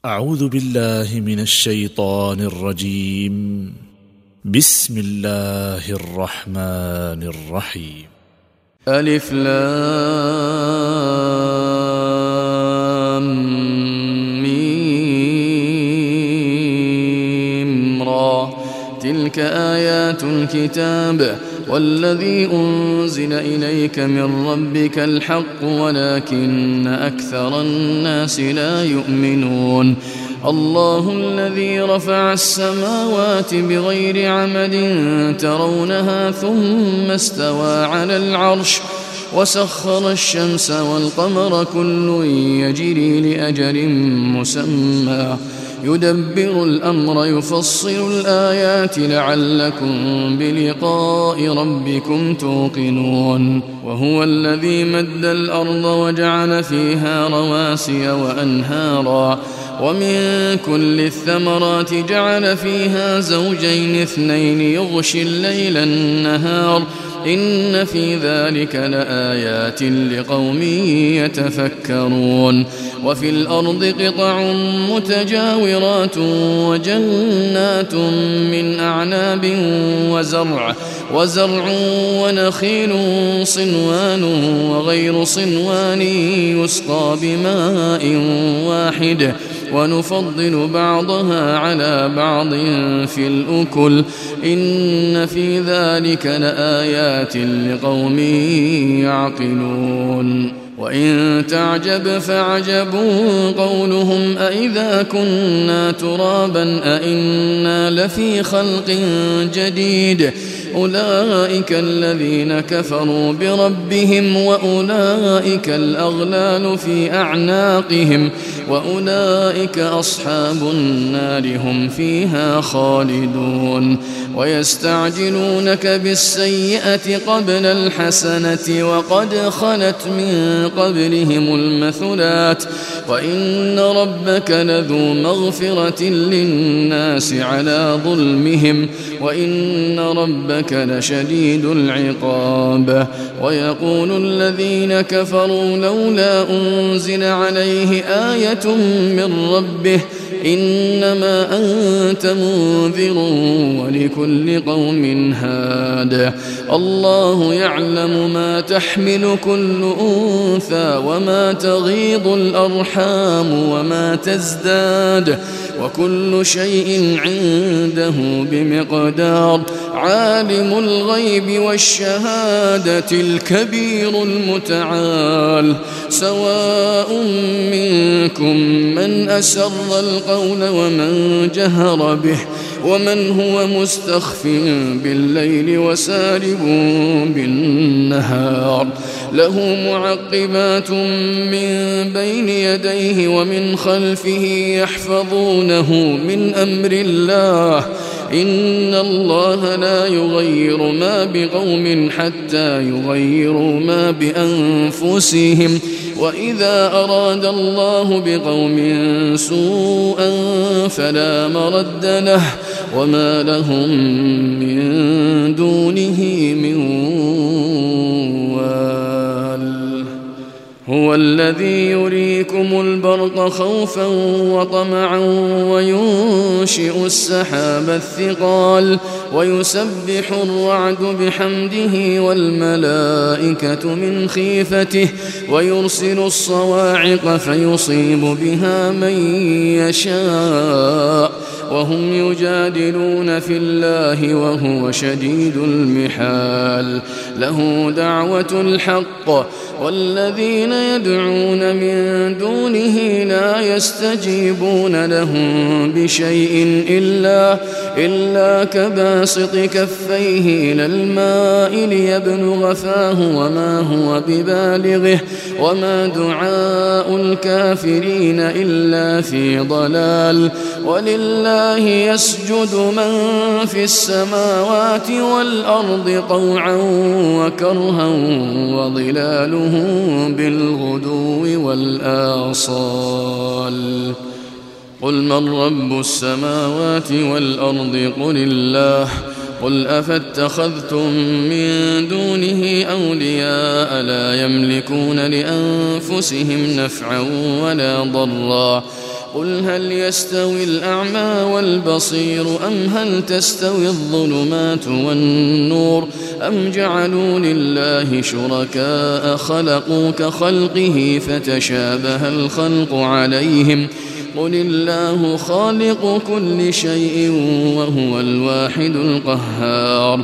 أعوذ بالله من الشيطان الرجيم. بسم الله الرحمن الرحيم. ألف لام ميم را، تلك آيات الكتاب والذي أنزل إليك من ربك الحق ولكن أكثر الناس لا يؤمنون. الله الذي رفع السماوات بغير عمد ترونها ثم استوى على العرش وسخر الشمس والقمر كل يجري لأجل مسمى يدبر الأمر يفصل الآيات لعلكم بلقاء ربكم توقنون. وهو الذي مد الأرض وجعل فيها رواسي وأنهارا ومن كل الثمرات جعل فيها زوجين اثنين يغشي الليل النهار إن في ذلك لآيات لقوم يتفكرون. وفي الأرض قطع متجاورات وجنات من أعناب وزرع ونخيل صنوان وغير صنوان يسقى بماء واحد ونفضل بعضها على بعض في الأكل إن في ذلك لآيات لقوم يعقلون. وإن تعجب فعجب قولهم أإذا كنا ترابا أإنا لفي خلق جديد أولئك الذين كفروا بربهم وأولئك الأغلال في أعناقهم وأولئك أصحاب النار هم فيها خالدون. ويستعجلونك بالسيئة قبل الحسنة وقد خلت من قبلهم المثلات وإن ربك لذو مغفرة للناس على ظلمهم وإن ربك لشديد العقاب. ويقول الذين كفروا لولا أنزل عليه آية من ربه إنما أنت منذر ولكل قوم هاد. الله يعلم ما تحمل كل أنثى وما تغيض الأرحام وما تزداد وكل شيء عنده بمقدار. عالم الغيب والشهادة الكبير المتعال سواء منكم من أسر القول ومن جهر به ومن هو مستخف بالليل وسارب بالنهار له معقبات من بين يديه ومن خلفه يحفظونه من أمر الله إن الله لا يغير ما بقوم حتى يغيروا ما بأنفسهم وإذا أراد الله بقوم سوءا فلا مرد له وما لهم من دونه من وال. هو الذي يريكم البرق خوفا وطمعا وينشئ السحاب الثقال ويسبح الرعد بحمده والملائكة من خيفته ويرسل الصواعق فيصيب بها من يشاء وهم يجادلون في الله وهو شديد المحال. له دعوة الحق والذين يدعون من دونه لا يستجيبون لهم بشيء إلا كباسط كفيه إلى الماء ليبلغ فاه وما هو ببالغه وما دعاء الكافرين إلا في ضلال. ولله يسجد من في السماوات والأرض طوعا وكرها وظلالهم بالغدو والآصال. قل من رب السماوات والأرض قل الله قل أفاتخذتم من دونه أولياء لا يملكون لأنفسهم نفعا ولا ضرا قل هل يستوي الأعمى والبصير أم هل تستوي الظلمات والنور أم جعلوا لله شركاء خلقوا كخلقه فتشابه الخلق عليهم قل الله خالق كل شيء وهو الواحد القهار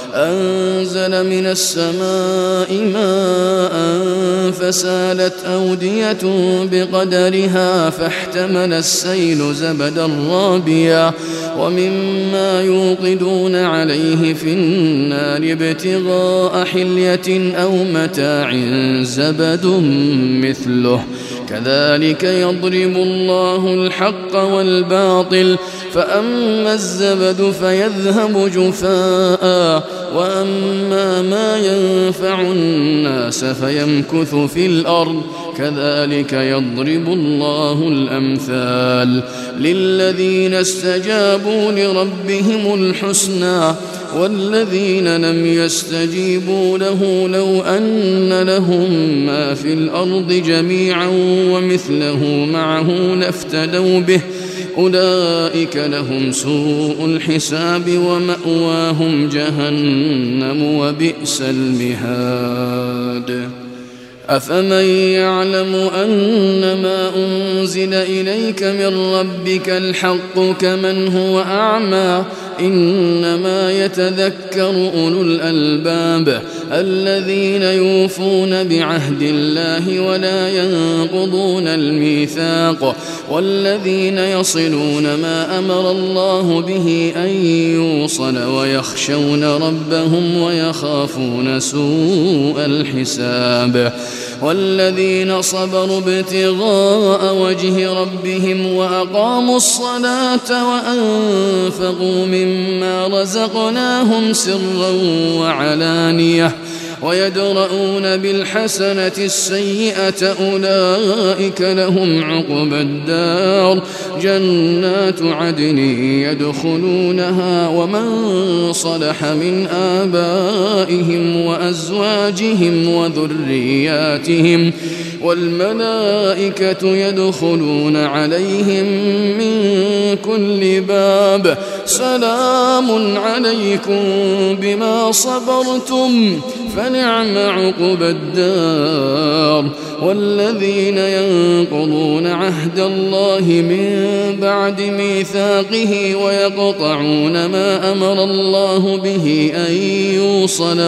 أنزل من السماء ماء فسالت أودية بقدرها فاحتمل السيل زبدا رابيا ومما يوقدون عليه في النار ابتغاء حلية أو متاع زبد مثله كذلك يضرب الله الحق والباطل فأما الزبد فيذهب جفاء وأما ما ينفع الناس فيمكث في الأرض كذلك يضرب الله الأمثال للذين استجابوا لربهم الحسنى والذين لم يستجيبوا له لو أن لهم ما في الأرض جميعا ومثله معه لافتدوا به أولئك لهم سوء الحساب ومأواهم جهنم وبئس المهاد أفمن يعلم أنما أنزل إليك من ربك الحق كمن هو أعمى إنما يتذكر أولو الألباب الذين يوفون بعهد الله ولا ينقضون الميثاق والذين يصلون ما أمر الله به أن يوصل ويخشون ربهم ويخافون سوء الحساب والذين صبروا ابتغاء وجه ربهم وأقاموا الصلاة وأنفقوا مما رزقناهم سرا وعلانية ويدرؤون بالحسنة السيئة أولئك لهم عقبى الدار جنات عدن يدخلونها ومن صلح من آبائهم وأزواجهم وذرياتهم والملائكة يدخلون عليهم من كل باب سلام عليكم بما صبرتم فنعم عقبى الدار والذين ينقضون عهد الله من بعد ميثاقه ويقطعون ما أمر الله به أن يوصل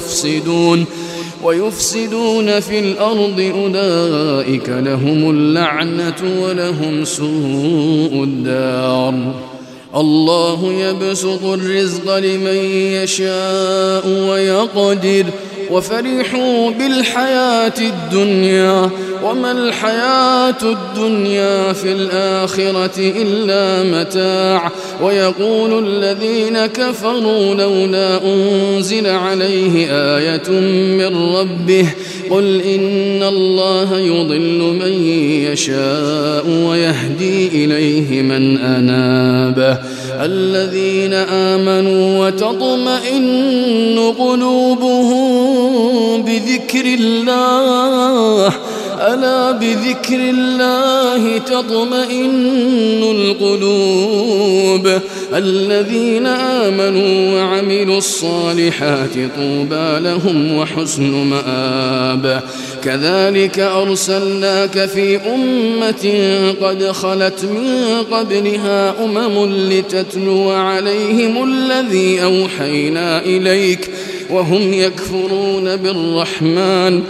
ويفسدون في الأرض أولئك لهم اللعنة ولهم سوء الدار الله يبسط الرزق لمن يشاء ويقدر وفرحوا بالحياة الدنيا وما الحياة الدنيا في الآخرة إلا متاع ويقول الذين كفروا لولا أنزل عليه آية من ربه قل إن الله يضل من يشاء ويهدي إليه من أناب الذين آمنوا وتطمئن قلوبهم بذكر الله ألا بذكر الله تطمئن القلوب الذين آمنوا وعملوا الصالحات طوبى لهم وحسن مآب كذلك أرسلناك في أمة قد خلت من قبلها لتتلو عليهم الذي أوحينا إليك وهم يكفرون بالرحمن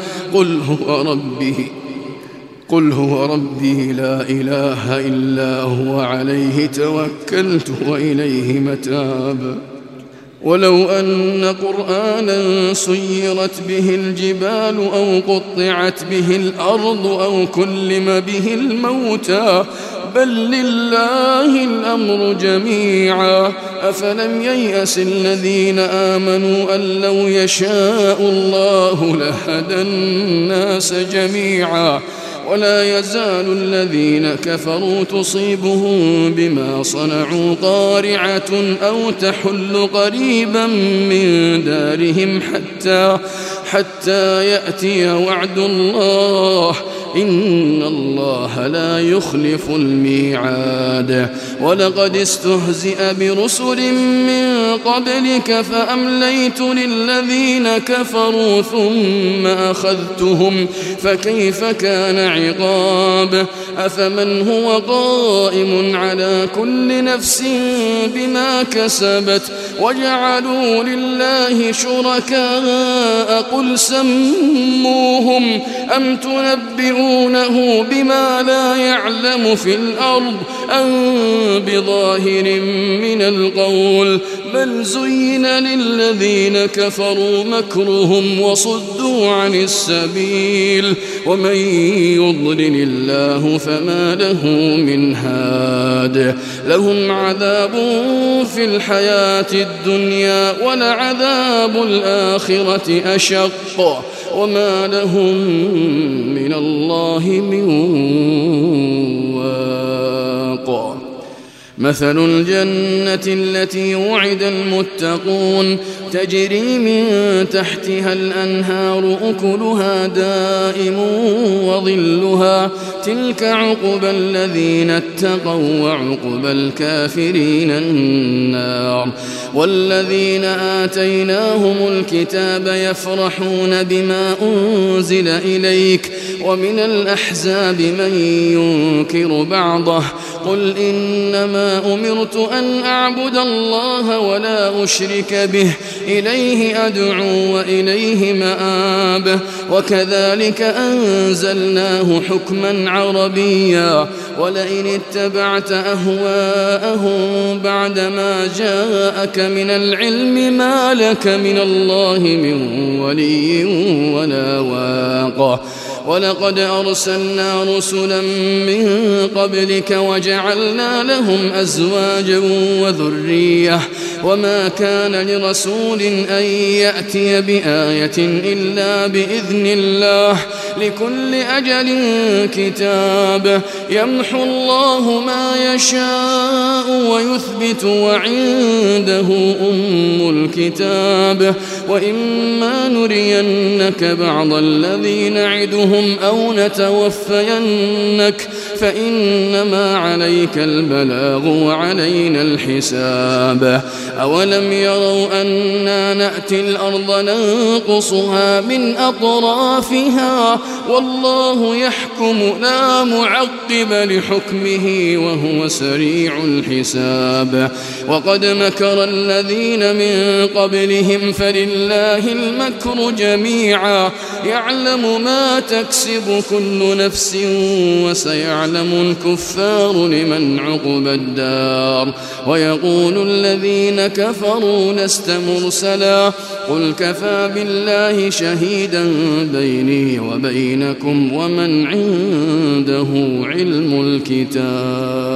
قل هو ربي لا إله إلا هو عليه توكلت وإليه متاب ولو أن قرآنا سيرت به الجبال أو قطعت به الأرض أو كلم به الموتى بل لله الأمر جميعا أفلم ييأس الذين آمنوا أن لو يشاء الله لهدى الناس جميعا ولا يزال الذين كفروا تصيبهم بما صنعوا قارعة أو تحل قريبا من دارهم حتى يأتي وعد الله إن الله لا يخلف الميعاد. ولقد استهزئ برسل من قبلك فأمليت للذين كفروا ثم أخذتهم فكيف كان عقاب. أفمن هو قائم على كل نفس بما كسبت وجعلوا لله شركاء قل سموهم أم تنبئونه بما لا يعلم في الأرض أم بظاهر من القول بل زين للذين كفروا مكرهم وصدوا عن السبيل ومن يضلل الله فما له من هاد. لهم عذاب في الحياة الدنيا ولعذاب الآخرة أشق وما لهم من الله من واق. مثل الجنة التي وعد المتقون تجري من تحتها الأنهار أكلها دائم وظلها تلك عقبى الذين اتقوا وعقبى الكافرين النار. والذين آتيناهم الكتاب يفرحون بما أنزل إليك ومن الأحزاب من ينكر بعضه قل إنما أمرت أن أعبد الله ولا أشرك به إليه أدعو وإليه مآب. وكذلك أنزلناه حكما عربيا ولئن اتبعت أهواءهم بعدما جاءك من العلم ما لك من الله من ولي ولا واق. ولقد أرسلنا رسلا من قبلك وجعلنا لهم أزواجا وذرية وما كان لرسول أن يأتي بآية إلا بإذن الله لكل أجل كتاب يمحو الله ما يشاء ويثبت وعنده أم الكتاب. وإما نرينك بعض الذي نعدهم أو نتوفينك فإنما عليك البلاغ وعلينا الحساب. أولم يروا أنا نأتي الأرض ننقصها من أطرافها والله يحكم لا معقب لحكمه وهو سريع الحساب. وقد مكر الذين من قبلهم فلله المكر جميعا يعلم ما تكسب كل نفس وسيعلم الكفار لمن عقبى الدار. ويقول الذين كفروا لست مرسلا قل كفى بالله شهيدا بيني وبينكم ومن عنده علم الكتاب.